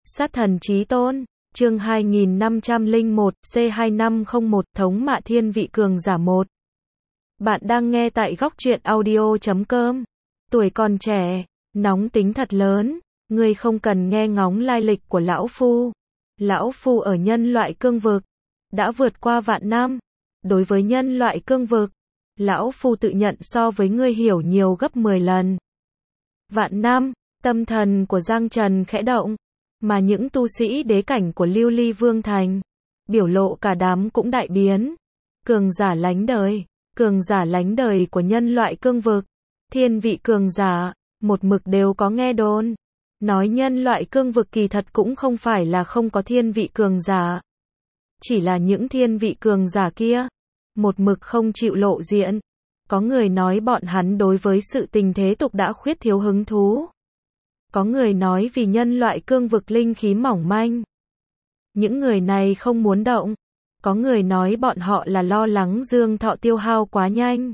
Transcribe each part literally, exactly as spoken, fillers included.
Sát thần chí tôn, chương hai nghìn năm trăm lẻ một, C hai năm không một, thống mạ thiên vị cường giả một. Bạn đang nghe tại góc truyện audio chấm com. Tuổi còn trẻ, nóng tính thật lớn, ngươi không cần nghe ngóng lai lịch của lão phu. Lão phu ở nhân loại cương vực, đã vượt qua vạn năm. Đối với nhân loại cương vực, lão phu tự nhận so với ngươi hiểu nhiều gấp mười lần. Vạn năm, tâm thần của Giang Trần khẽ động, mà những tu sĩ đế cảnh của Lưu Ly Vương Thành, biểu lộ cả đám cũng đại biến. Cường giả lánh đời, cường giả lánh đời của nhân loại cương vực, thiên vị cường giả, một mực đều có nghe đồn. Nói nhân loại cương vực kỳ thật cũng không phải là không có thiên vị cường giả. Chỉ là những thiên vị cường giả kia, một mực không chịu lộ diện. Có người nói bọn hắn đối với sự tình thế tục đã khuyết thiếu hứng thú. Có người nói vì nhân loại cương vực linh khí mỏng manh. Những người này không muốn động. Có người nói bọn họ là lo lắng dương thọ tiêu hao quá nhanh.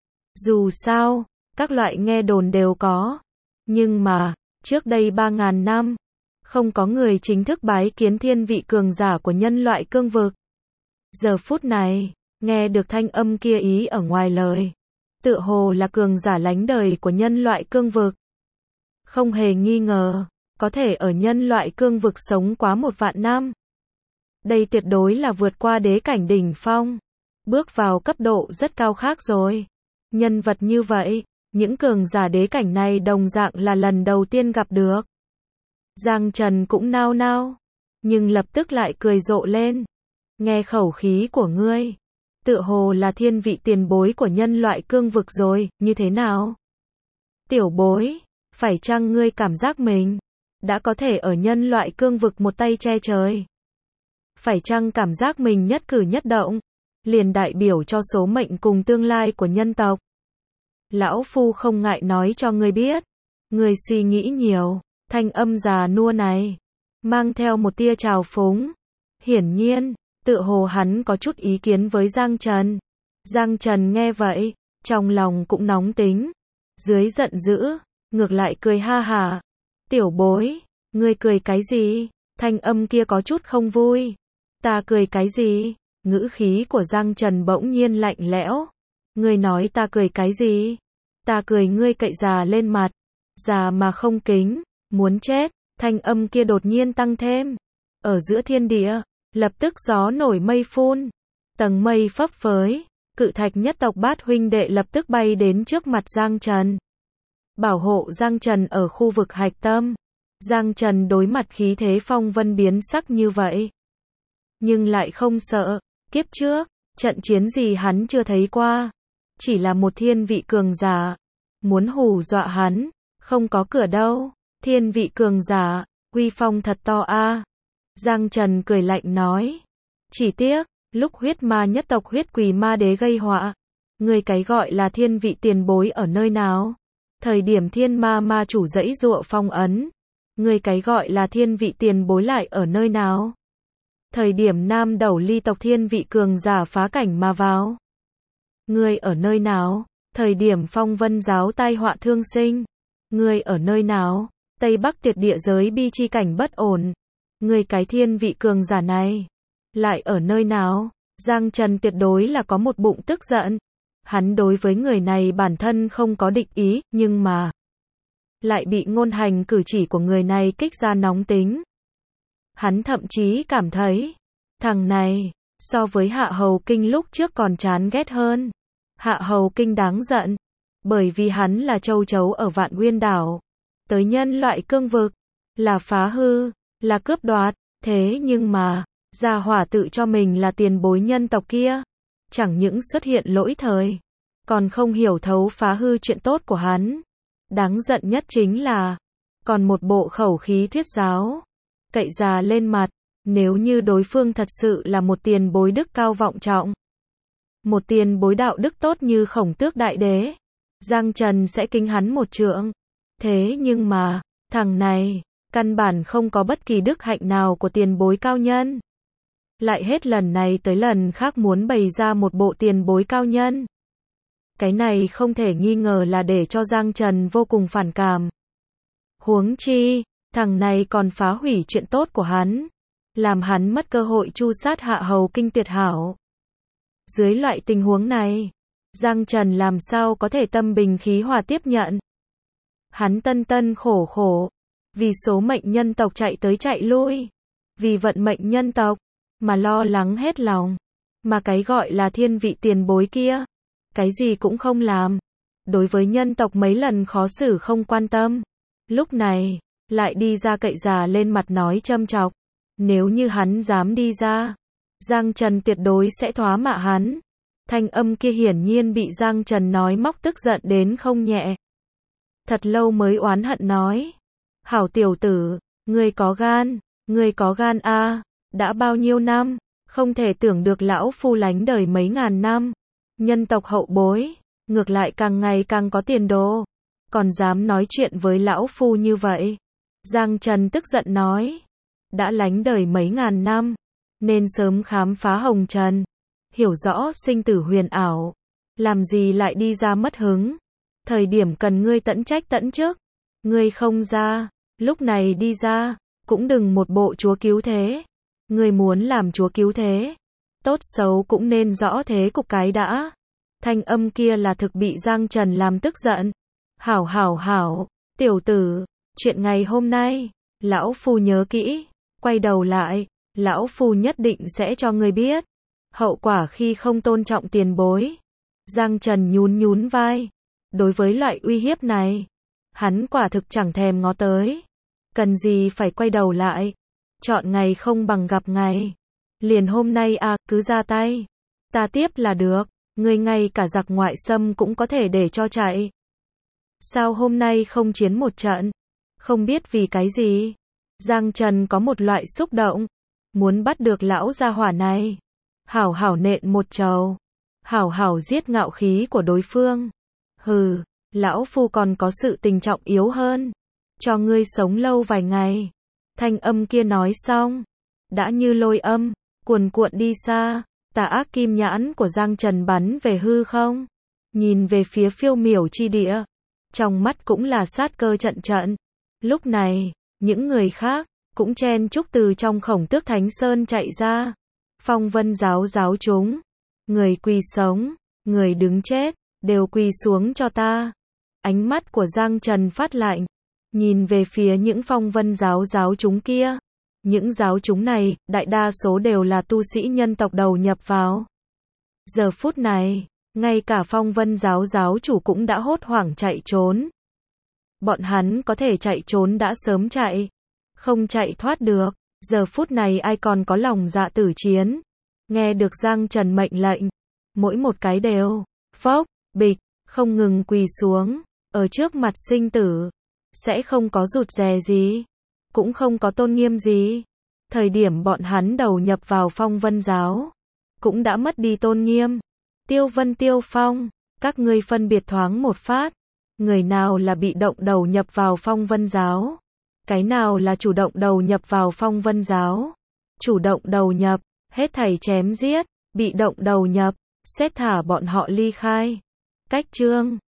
Dù sao, các loại nghe đồn đều có. Nhưng mà, trước đây ba ngàn năm, không có người chính thức bái kiến thiên vị cường giả của nhân loại cương vực. Giờ phút này, nghe được thanh âm kia ý ở ngoài lời. Tựa hồ là cường giả lánh đời của nhân loại cương vực. Không hề nghi ngờ, có thể ở nhân loại cương vực sống quá một vạn năm. Đây tuyệt đối là vượt qua đế cảnh đỉnh phong. Bước vào cấp độ rất cao khác rồi. Nhân vật như vậy, những cường giả đế cảnh này đồng dạng là lần đầu tiên gặp được. Giang Trần cũng nao nao, nhưng lập tức lại cười rộ lên. Nghe khẩu khí của ngươi, tựa hồ là thiên vị tiền bối của nhân loại cương vực rồi, như thế nào? Tiểu bối, phải chăng ngươi cảm giác mình đã có thể ở nhân loại cương vực một tay che trời? Phải chăng cảm giác mình nhất cử nhất động liền đại biểu cho số mệnh cùng tương lai của nhân tộc? Lão phu không ngại nói cho ngươi biết, ngươi suy nghĩ nhiều. Thanh âm già nua này mang theo một tia trào phúng. Hiển nhiên, tựa hồ hắn có chút ý kiến với Giang Trần. Giang Trần nghe vậy, trong lòng cũng nóng tính. Dưới giận dữ, ngược lại cười ha hả. Tiểu bối, ngươi cười cái gì? Thanh âm kia có chút không vui. Ta cười cái gì? Ngữ khí của Giang Trần bỗng nhiên lạnh lẽo. Ngươi nói ta cười cái gì? Ta cười ngươi cậy già lên mặt. Già mà không kính, muốn chết. Thanh âm kia đột nhiên tăng thêm. Ở giữa thiên địa, lập tức gió nổi mây phun. Tầng mây phấp phới. Cự thạch nhất tộc Bát huynh đệ lập tức bay đến trước mặt Giang Trần. Bảo hộ Giang Trần ở khu vực hạch tâm. Giang Trần đối mặt khí thế phong vân biến sắc như vậy, nhưng lại không sợ. Kiếp trước, trận chiến gì hắn chưa thấy qua. Chỉ là một thiên vị cường giả. Muốn hù dọa hắn, không có cửa đâu. Thiên vị cường giả, uy phong thật to a. Giang Trần cười lạnh nói. Chỉ tiếc, lúc huyết ma nhất tộc huyết quỷ ma đế gây họa, người cái gọi là thiên vị tiền bối ở nơi nào? Thời điểm thiên ma ma chủ dãy dụa phong ấn, người cái gọi là thiên vị tiền bối lại ở nơi nào? Thời điểm nam đầu ly tộc thiên vị cường giả phá cảnh mà vào, người ở nơi nào? Thời điểm phong vân giáo tai họa thương sinh, người ở nơi nào? Tây Bắc tuyệt địa giới bi chi cảnh bất ổn, người cái thiên vị cường giả này lại ở nơi nào? Giang Trần tuyệt đối là có một bụng tức giận. Hắn đối với người này bản thân không có địch ý, nhưng mà lại bị ngôn hành cử chỉ của người này kích ra nóng tính. Hắn thậm chí cảm thấy, thằng này, so với Hạ Hầu Kinh lúc trước còn chán ghét hơn. Hạ Hầu Kinh đáng giận, bởi vì hắn là châu chấu ở Vạn Nguyên đảo. Tới nhân loại cương vực, là phá hư, là cướp đoạt, thế nhưng mà, gia hỏa tự cho mình là tiền bối nhân tộc kia. Chẳng những xuất hiện lỗi thời, còn không hiểu thấu phá hư chuyện tốt của hắn. Đáng giận nhất chính là, còn một bộ khẩu khí thuyết giáo. Cậy già lên mặt, nếu như đối phương thật sự là một tiền bối đức cao vọng trọng. Một tiền bối đạo đức tốt như Khổng Tước Đại Đế, Giang Trần sẽ kính hắn một trượng. Thế nhưng mà, thằng này, căn bản không có bất kỳ đức hạnh nào của tiền bối cao nhân. Lại hết lần này tới lần khác muốn bày ra một bộ tiền bối cao nhân. Cái này không thể nghi ngờ là để cho Giang Trần vô cùng phản cảm. Huống chi, Thằng này còn phá hủy chuyện tốt của hắn, làm hắn mất cơ hội tru sát Hạ Hầu Kinh tuyệt hảo. Dưới loại tình huống này, Giang Trần làm sao có thể tâm bình khí hòa tiếp nhận. Hắn tân tân khổ khổ, vì số mệnh nhân tộc chạy tới chạy lui, vì vận mệnh nhân tộc, mà lo lắng hết lòng. Mà cái gọi là thiên vị tiền bối kia, cái gì cũng không làm. Đối với nhân tộc mấy lần khó xử không quan tâm. Lúc này, lại đi ra cậy già lên mặt nói châm chọc. Nếu như hắn dám đi ra, Giang Trần tuyệt đối sẽ thoá mạ hắn. Thanh âm kia hiển nhiên bị Giang Trần nói móc tức giận đến không nhẹ. Thật lâu mới oán hận nói. Hảo tiểu tử, ngươi có gan, ngươi có gan a, à, đã bao nhiêu năm, không thể tưởng được lão phu lánh đời mấy ngàn năm. Nhân tộc hậu bối, ngược lại càng ngày càng có tiền đồ, còn dám nói chuyện với lão phu như vậy. Giang Trần tức giận nói, đã lánh đời mấy ngàn năm, nên sớm khám phá hồng trần, hiểu rõ sinh tử huyền ảo, làm gì lại đi ra mất hứng. Thời điểm cần ngươi tận trách tận chức, ngươi không ra, lúc này đi ra, cũng đừng một bộ chúa cứu thế. Ngươi muốn làm chúa cứu thế, tốt xấu cũng nên rõ thế cục cái đã. Thanh âm kia là thực bị Giang Trần làm tức giận. Hảo hảo hảo, tiểu tử, chuyện ngày hôm nay, lão phu nhớ kỹ, quay đầu lại, lão phu nhất định sẽ cho ngươi biết hậu quả khi không tôn trọng tiền bối. Giang Trần nhún nhún vai, đối với loại uy hiếp này, hắn quả thực chẳng thèm ngó tới. Cần gì phải quay đầu lại, chọn ngày không bằng gặp ngày. Liền hôm nay à, cứ ra tay, ta tiếp là được. Ngươi ngay cả giặc ngoại xâm cũng có thể để cho chạy. Sao hôm nay không chiến một trận? Không biết vì cái gì, Giang Trần có một loại xúc động, muốn bắt được lão gia hỏa này, hảo hảo nện một trầu, hảo hảo giết ngạo khí của đối phương. Hừ, lão phu còn có sự tình trọng yếu hơn, cho ngươi sống lâu vài ngày. Thanh âm kia nói xong, đã như lôi âm, cuồn cuộn đi xa. Tà ác kim nhãn của Giang Trần bắn về hư không, nhìn về phía phiêu miểu chi địa, trong mắt cũng là sát cơ trận trận. Lúc này, những người khác cũng chen chúc từ trong Khổng Tước Thánh Sơn chạy ra. Phong Vân giáo giáo chúng, người quỳ sống, người đứng chết, đều quỳ xuống cho ta. Ánh mắt của Giang Trần phát lạnh, nhìn về phía những Phong Vân giáo giáo chúng kia. Những giáo chúng này, đại đa số đều là tu sĩ nhân tộc đầu nhập vào. Giờ phút này, ngay cả Phong Vân giáo giáo chủ cũng đã hốt hoảng chạy trốn. Bọn hắn có thể chạy trốn đã sớm chạy, không chạy thoát được. Giờ phút này ai còn có lòng dạ tử chiến. Nghe được Giang Trần mệnh lệnh, mỗi một cái đều, phốc, bịch, không ngừng quỳ xuống, ở trước mặt sinh tử. Sẽ không có rụt rè gì, cũng không có tôn nghiêm gì. Thời điểm bọn hắn đầu nhập vào Phong Vân giáo, cũng đã mất đi tôn nghiêm. Tiêu Vân Tiêu Phong, các ngươi phân biệt thoáng một phát. Người nào là bị động đầu nhập vào Phong Vân giáo? Cái nào là chủ động đầu nhập vào Phong Vân giáo? Chủ động đầu nhập, hết thảy chém giết. Bị động đầu nhập, xét thả bọn họ ly khai. Cách chương